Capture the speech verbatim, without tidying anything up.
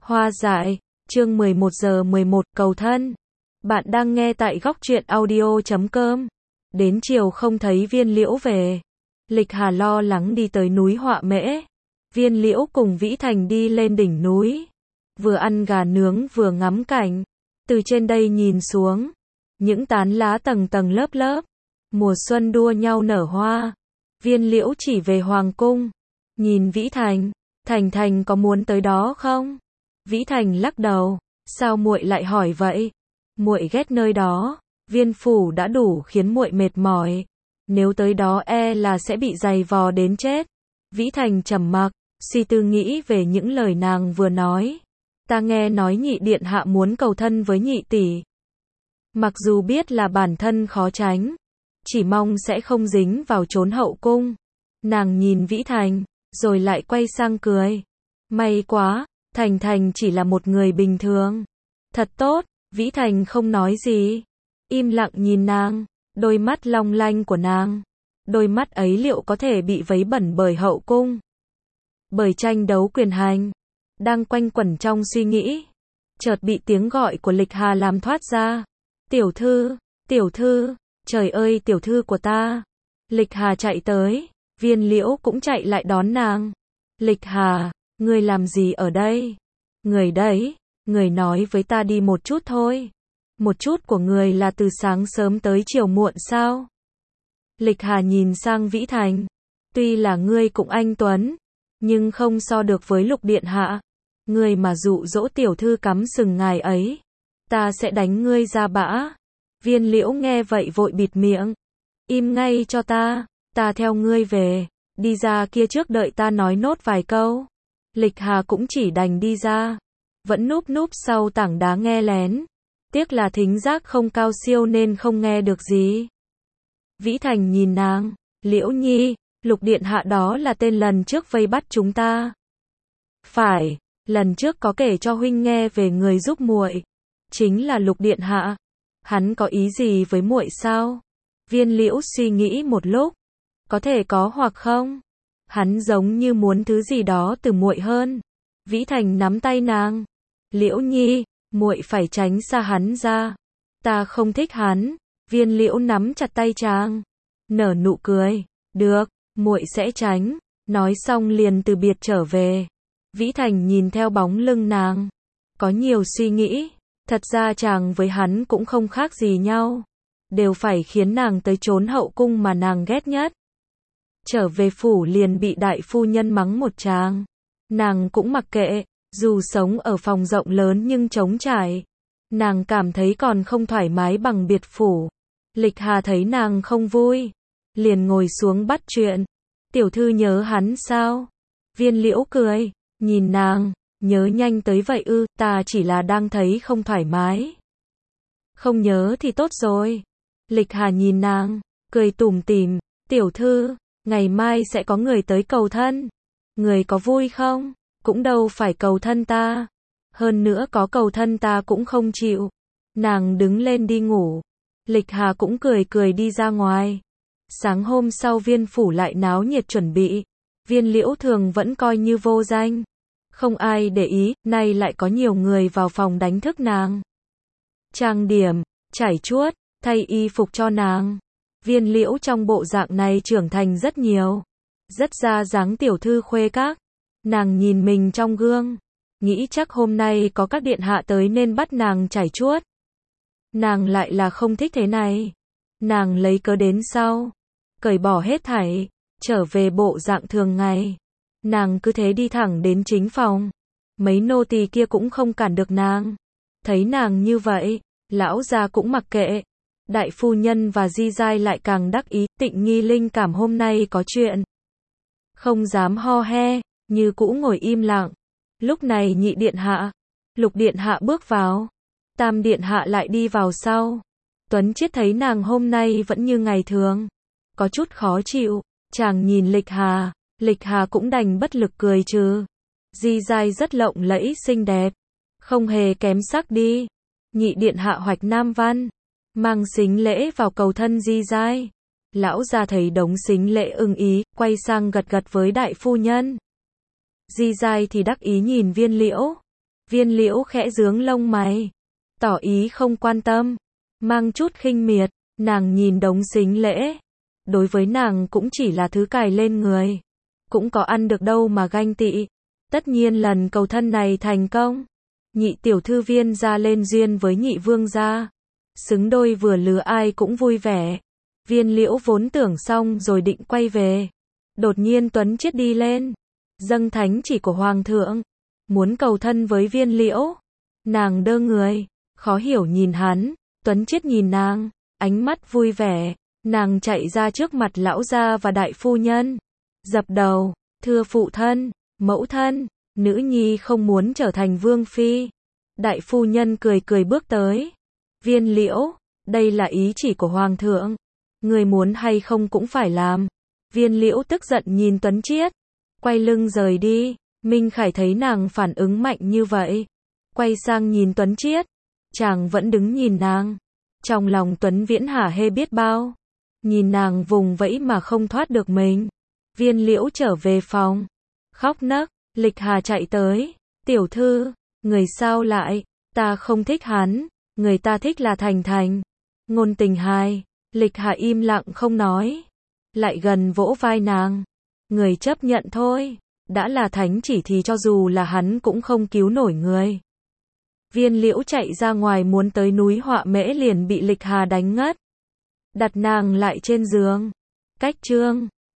Hoa dại, chương mười một giờ mười một, cầu thân. Bạn đang nghe tại góc truyện audio chấm com. Đến chiều không thấy Viên Liễu về. Lịch Hà lo lắng đi tới núi Họa Mễ. Viên Liễu cùng Vĩ Thành đi lên đỉnh núi. Vừa ăn gà nướng vừa ngắm cảnh. Từ trên đây nhìn xuống. Những tán lá tầng tầng lớp lớp. Mùa xuân đua nhau nở hoa. Viên Liễu chỉ về Hoàng cung. Nhìn Vĩ Thành. Thành Thành có muốn tới đó không? Vĩ Thành lắc đầu. Sao muội lại hỏi vậy? Muội ghét nơi đó. Viên phủ đã đủ khiến muội mệt mỏi. Nếu tới đó e là sẽ bị giày vò đến chết. Vĩ Thành trầm mặc, suy tư nghĩ về những lời nàng vừa nói. Ta nghe nói nhị điện hạ muốn cầu thân với nhị tỷ. Mặc dù biết là bản thân khó tránh, chỉ mong sẽ không dính vào trốn hậu cung. Nàng nhìn Vĩ Thành, rồi lại quay sang cười. May quá, Thành Thành chỉ là một người bình thường. Thật tốt, Vĩ Thành không nói gì. Im lặng nhìn nàng, đôi mắt long lanh của nàng. Đôi mắt ấy liệu có thể bị vấy bẩn bởi hậu cung? Bởi tranh đấu quyền hành. Đang quanh quẩn trong suy nghĩ. Chợt bị tiếng gọi của Lịch Hà làm thoát ra. Tiểu thư, tiểu thư, trời ơi tiểu thư của ta. Lịch Hà chạy tới, Viên Liễu cũng chạy lại đón nàng. Lịch Hà, ngươi làm gì ở đây? Người đấy, người nói với ta đi một chút thôi. Một chút của người là từ sáng sớm tới chiều muộn sao? Lịch Hà nhìn sang Vĩ Thành. Tuy là ngươi cũng anh tuấn, nhưng không so được với Lục điện hạ. Ngươi mà dụ dỗ tiểu thư cắm sừng ngài ấy, ta sẽ đánh ngươi ra bã. Viên Liễu nghe vậy vội bịt miệng. Im ngay cho ta, ta theo ngươi về. Đi ra kia trước đợi ta nói nốt vài câu. Lịch Hà cũng chỉ đành đi ra. Vẫn núp núp sau tảng đá nghe lén. Tiếc là thính giác không cao siêu nên không nghe được gì. Vĩ Thành nhìn nàng. Liễu Nhi, Lục điện hạ đó là tên lần trước vây bắt chúng ta. Phải, lần trước có kể cho huynh nghe về người giúp muội. Chính là Lục điện hạ. Hắn có ý gì với muội sao? Viên Liễu suy nghĩ một lúc. Có thể có hoặc không. Hắn giống như muốn thứ gì đó từ muội hơn. Vĩ Thành nắm tay nàng. Liễu Nhi, muội phải tránh xa hắn ra. Ta không thích hắn. Viên Liễu nắm chặt tay chàng. Nở nụ cười. Được, muội sẽ tránh. Nói xong liền từ biệt trở về. Vĩ Thành nhìn theo bóng lưng nàng. Có nhiều suy nghĩ. Thật ra chàng với hắn cũng không khác gì nhau. Đều phải khiến nàng tới trốn hậu cung mà nàng ghét nhất. Trở về phủ liền bị đại phu nhân mắng một tràng. Nàng cũng mặc kệ, dù sống ở phòng rộng lớn nhưng trống trải. Nàng cảm thấy còn không thoải mái bằng biệt phủ. Lịch Hà thấy nàng không vui, liền ngồi xuống bắt chuyện. Tiểu thư nhớ hắn sao? Viên Liễu cười, nhìn nàng, nhớ nhanh tới vậy ư? Ta chỉ là đang thấy không thoải mái. Không nhớ thì tốt rồi. Lịch Hà nhìn nàng, cười tủm tỉm. Tiểu thư, ngày mai sẽ có người tới cầu thân. Người có vui không? Cũng đâu phải cầu thân ta. Hơn nữa có cầu thân ta cũng không chịu. Nàng đứng lên đi ngủ. Lịch Hà cũng cười cười đi ra ngoài. Sáng hôm sau viên phủ lại náo nhiệt chuẩn bị. Viên Liễu thường vẫn coi như vô danh. Không ai để ý, nay lại có nhiều người vào phòng đánh thức nàng. Trang điểm, chải chuốt, thay y phục cho nàng. Viên Liễu trong bộ dạng này trưởng thành rất nhiều. Rất ra dáng tiểu thư khuê các. Nàng nhìn mình trong gương. Nghĩ chắc hôm nay có các điện hạ tới nên bắt nàng chải chuốt. Nàng lại là không thích thế này. Nàng lấy cớ đến sau. Cởi bỏ hết thảy. Trở về bộ dạng thường ngày. Nàng cứ thế đi thẳng đến chính phòng. Mấy nô tỳ kia cũng không cản được nàng. Thấy nàng như vậy, lão gia cũng mặc kệ. Đại phu nhân và Di Giai lại càng đắc ý. Tịnh Nghi linh cảm hôm nay có chuyện. Không dám ho he, như cũ ngồi im lặng. Lúc này nhị điện hạ, Lục điện hạ bước vào. Tam điện hạ lại đi vào sau. Tuấn Chiết thấy nàng hôm nay vẫn như ngày thường. Có chút khó chịu. Chàng nhìn Lịch Hà. Lịch Hà cũng đành bất lực cười trừ. Di Giai rất lộng lẫy xinh đẹp. Không hề kém sắc đi. Nhị điện hạ hoạch nam văn. Mang sính lễ vào cầu thân Di Giai. Lão gia thấy đống sính lễ ưng ý, quay sang gật gật với đại phu nhân. Di Giai thì đắc ý nhìn Viên Liễu. Viên Liễu khẽ nhướng lông mày, tỏ ý không quan tâm, mang chút khinh miệt, nàng nhìn đống sính lễ. Đối với nàng cũng chỉ là thứ cài lên người, cũng có ăn được đâu mà ganh tị. Tất nhiên lần cầu thân này thành công, nhị tiểu thư Viên gia lên duyên với nhị vương gia, xứng đôi vừa lứa ai cũng vui vẻ. Viên Liễu vốn tưởng xong rồi định quay về, đột nhiên Tuấn Chiết đi lên, dâng thánh chỉ của hoàng thượng, muốn cầu thân với Viên Liễu. Nàng đơ người, khó hiểu nhìn hắn. Tuấn Chiết nhìn nàng, ánh mắt vui vẻ. Nàng chạy ra trước mặt lão gia và đại phu nhân, dập đầu, thưa phụ thân, mẫu thân, nữ nhi không muốn trở thành vương phi. Đại phu nhân cười cười bước tới. Viên Liễu, đây là ý chỉ của hoàng thượng, người muốn hay không cũng phải làm. Viên Liễu tức giận nhìn Tuấn Chiết, quay lưng rời đi. Minh Khải thấy nàng phản ứng mạnh như vậy, quay sang nhìn Tuấn Chiết, chàng vẫn đứng nhìn nàng. Trong lòng Tuấn Viễn hả hê biết bao, nhìn nàng vùng vẫy mà không thoát được mình. Viên Liễu trở về phòng, khóc nấc. Lịch Hà chạy tới, tiểu thư, người sao lại, ta không thích hắn, người ta thích là Thành Thành. Ngôn Tình Hai. Lịch Hà im lặng không nói, lại gần vỗ vai nàng, người chấp nhận thôi, đã là thánh chỉ thì cho dù là hắn cũng không cứu nổi người. Viên Liễu chạy ra ngoài muốn tới núi Họa Mễ liền bị Lịch Hà đánh ngất, đặt nàng lại trên giường. Cách chương